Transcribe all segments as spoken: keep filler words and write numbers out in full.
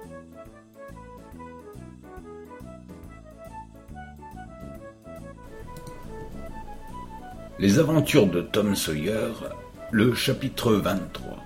Les aventures de Tom Sawyer, le chapitre vingt-trois.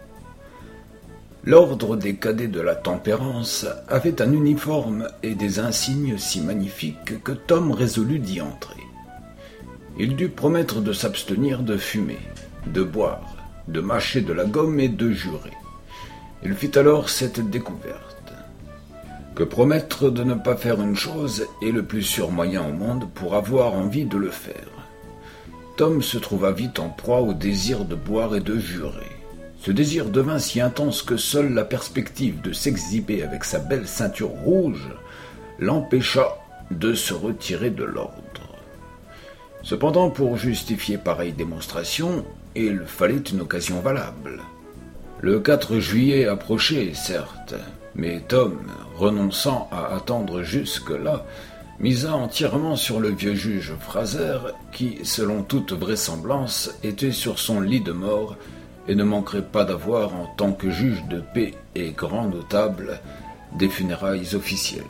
L'ordre des cadets de la tempérance avait un uniforme et des insignes si magnifiques que Tom résolut d'y entrer. Il dut promettre de s'abstenir de fumer, de boire, de mâcher de la gomme et de jurer. Il fit alors cette découverte. Que promettre de ne pas faire une chose est le plus sûr moyen au monde pour avoir envie de le faire. Tom se trouva vite en proie au désir de boire et de jurer. Ce désir devint si intense que seule la perspective de s'exhiber avec sa belle ceinture rouge l'empêcha de se retirer de l'ordre. Cependant, pour justifier pareille démonstration, il fallait une occasion valable. Le quatre juillet approchait, certes, mais Tom, renonçant à attendre jusque-là, misa entièrement sur le vieux juge Fraser, qui, selon toute vraisemblance, était sur son lit de mort et ne manquerait pas d'avoir, en tant que juge de paix et grand notable, des funérailles officielles.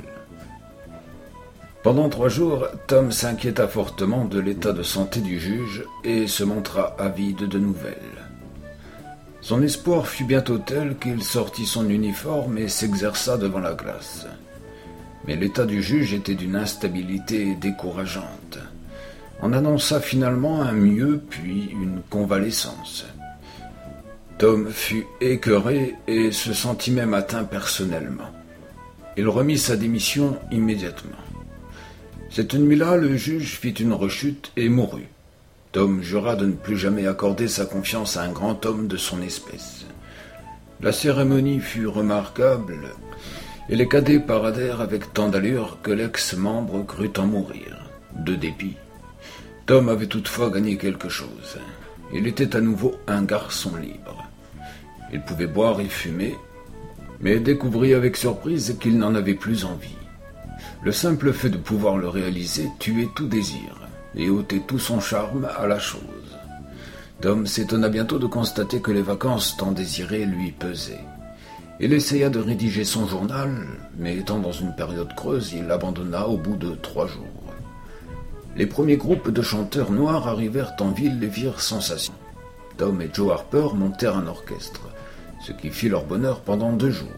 Pendant trois jours, Tom s'inquiéta fortement de l'état de santé du juge et se montra avide de nouvelles. Son espoir fut bientôt tel qu'il sortit son uniforme et s'exerça devant la glace. Mais l'état du juge était d'une instabilité décourageante. On annonça finalement un mieux puis une convalescence. Tom fut écœuré et se sentit même atteint personnellement. Il remit sa démission immédiatement. Cette nuit-là, le juge fit une rechute et mourut. Tom jura de ne plus jamais accorder sa confiance à un grand homme de son espèce. La cérémonie fut remarquable, et les cadets paradèrent avec tant d'allure que l'ex-membre crut en mourir, de dépit. Tom avait toutefois gagné quelque chose. Il était à nouveau un garçon libre. Il pouvait boire et fumer, mais découvrit avec surprise qu'il n'en avait plus envie. Le simple fait de pouvoir le réaliser tuait tout désir et ôtait tout son charme à la chose. Tom s'étonna bientôt de constater que les vacances tant désirées lui pesaient. Il essaya de rédiger son journal, mais étant dans une période creuse, il l'abandonna au bout de trois jours. Les premiers groupes de chanteurs noirs arrivèrent en ville et virent sensation. Tom et Joe Harper montèrent un orchestre, ce qui fit leur bonheur pendant deux jours.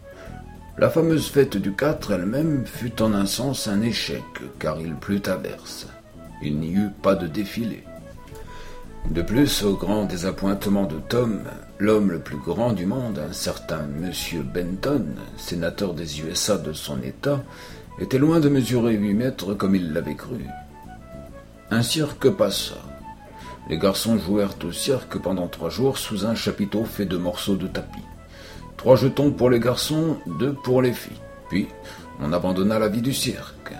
La fameuse fête du quatre elle-même fut en un sens un échec, car il plut à verse. Il n'y eut pas de défilé. De plus, au grand désappointement de Tom, l'homme le plus grand du monde, un certain Monsieur Benton, sénateur des U S A de son État, était loin de mesurer huit mètres comme il l'avait cru. Un cirque passa. Les garçons jouèrent au cirque pendant trois jours sous un chapiteau fait de morceaux de tapis. Trois jetons pour les garçons, deux pour les filles. Puis, on abandonna la vie du cirque.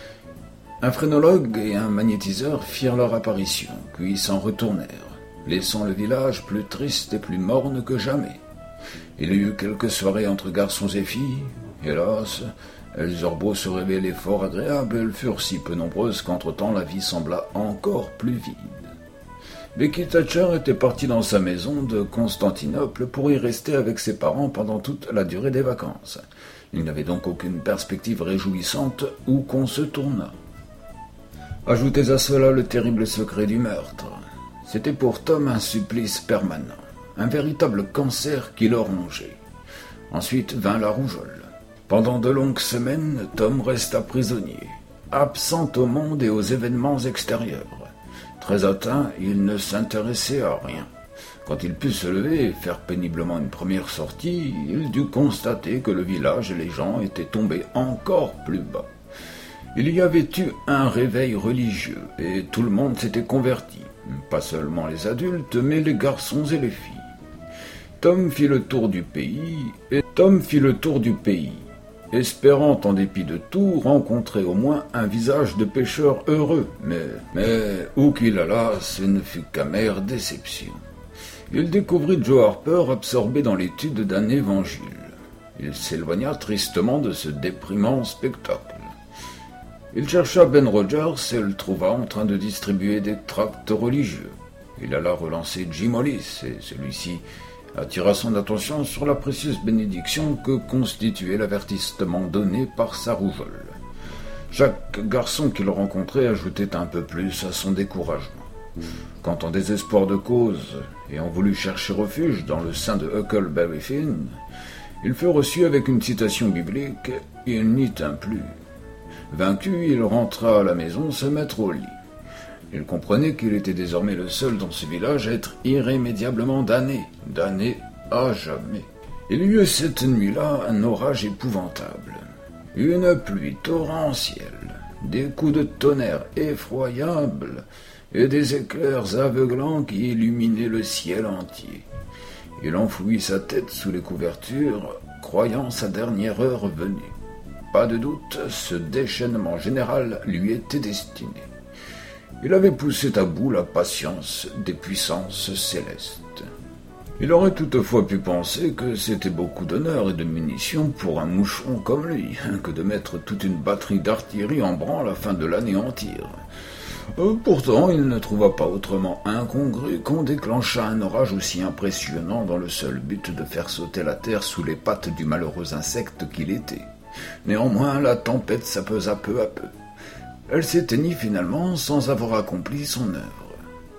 Un phrénologue et un magnétiseur firent leur apparition, puis s'en retournèrent, laissant le village plus triste et plus morne que jamais. Il y eut quelques soirées entre garçons et filles. Hélas, elles eurent beau se révéler fort agréables, elles furent si peu nombreuses qu'entre-temps la vie sembla encore plus vide. Becky Thatcher était partie dans sa maison de Constantinople pour y rester avec ses parents pendant toute la durée des vacances. Il n'y avait donc aucune perspective réjouissante où qu'on se tournât. Ajoutez à cela le terrible secret du meurtre. C'était pour Tom un supplice permanent, un véritable cancer qui le rongeait. Ensuite vint la rougeole. Pendant de longues semaines, Tom resta prisonnier, absent au monde et aux événements extérieurs. Très atteint, il ne s'intéressait à rien. Quand il put se lever et faire péniblement une première sortie, il dut constater que le village et les gens étaient tombés encore plus bas. Il y avait eu un réveil religieux et tout le monde s'était converti, pas seulement les adultes, mais les garçons et les filles. Tom fit le tour du pays, et Tom fit le tour du pays, espérant en dépit de tout rencontrer au moins un visage de pécheur heureux, mais, mais où qu'il alla, ce ne fut qu'amère déception. Il découvrit Joe Harper absorbé dans l'étude d'un évangile. Il s'éloigna tristement de ce déprimant spectacle. Il chercha Ben Rogers et le trouva en train de distribuer des tracts religieux. Il alla relancer Jim Hollis et celui-ci attira son attention sur la précieuse bénédiction que constituait l'avertissement donné par sa rougeole. Chaque garçon qu'il rencontrait ajoutait un peu plus à son découragement. Quand en désespoir de cause, ayant voulu chercher refuge dans le sein de Huckleberry Finn, il fut reçu avec une citation biblique, il n'y tint plus. Vaincu, il rentra à la maison se mettre au lit. Il comprenait qu'il était désormais le seul dans ce village à être irrémédiablement damné, damné à jamais. Il y eut cette nuit-là un orage épouvantable, une pluie torrentielle, des coups de tonnerre effroyables et des éclairs aveuglants qui illuminaient le ciel entier. Il enfouit sa tête sous les couvertures, croyant sa dernière heure venue. Pas de doute, ce déchaînement général lui était destiné. Il avait poussé à bout la patience des puissances célestes. Il aurait toutefois pu penser que c'était beaucoup d'honneur et de munitions pour un moucheron comme lui, que de mettre toute une batterie d'artillerie en branle afin de l'anéantir. Euh, pourtant, il ne trouva pas autrement incongru qu'on déclenchât un orage aussi impressionnant dans le seul but de faire sauter la terre sous les pattes du malheureux insecte qu'il était. Néanmoins, la tempête s'apaisa peu à peu. Elle s'éteignit finalement sans avoir accompli son œuvre.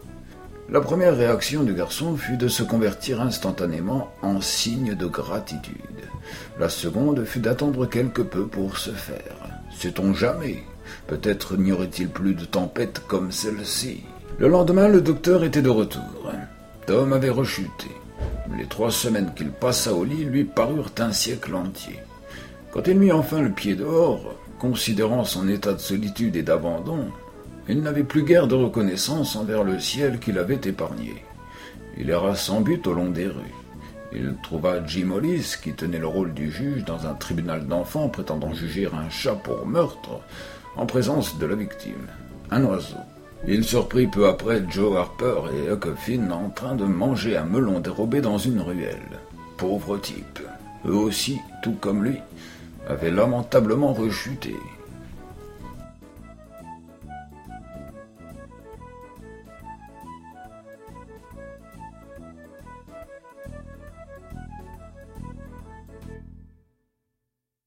La première réaction du garçon fut de se convertir instantanément en signe de gratitude. La seconde fut d'attendre quelque peu pour se faire. Sait-on jamais? Peut-être n'y aurait-il plus de tempête comme celle-ci. Le lendemain, le docteur était de retour. Tom avait rechuté. Les trois semaines qu'il passa au lit lui parurent un siècle entier. Quand il mit enfin le pied dehors, considérant son état de solitude et d'abandon, il n'avait plus guère de reconnaissance envers le ciel qui l'avait épargné. Il erra sans but au long des rues. Il trouva Jim Hollis, qui tenait le rôle du juge dans un tribunal d'enfants prétendant juger un chat pour meurtre, en présence de la victime, un oiseau. Il surprit peu après Joe Harper et Huck Finn en train de manger un melon dérobé dans une ruelle. Pauvres types, eux aussi, tout comme lui, avaient lamentablement rechuté.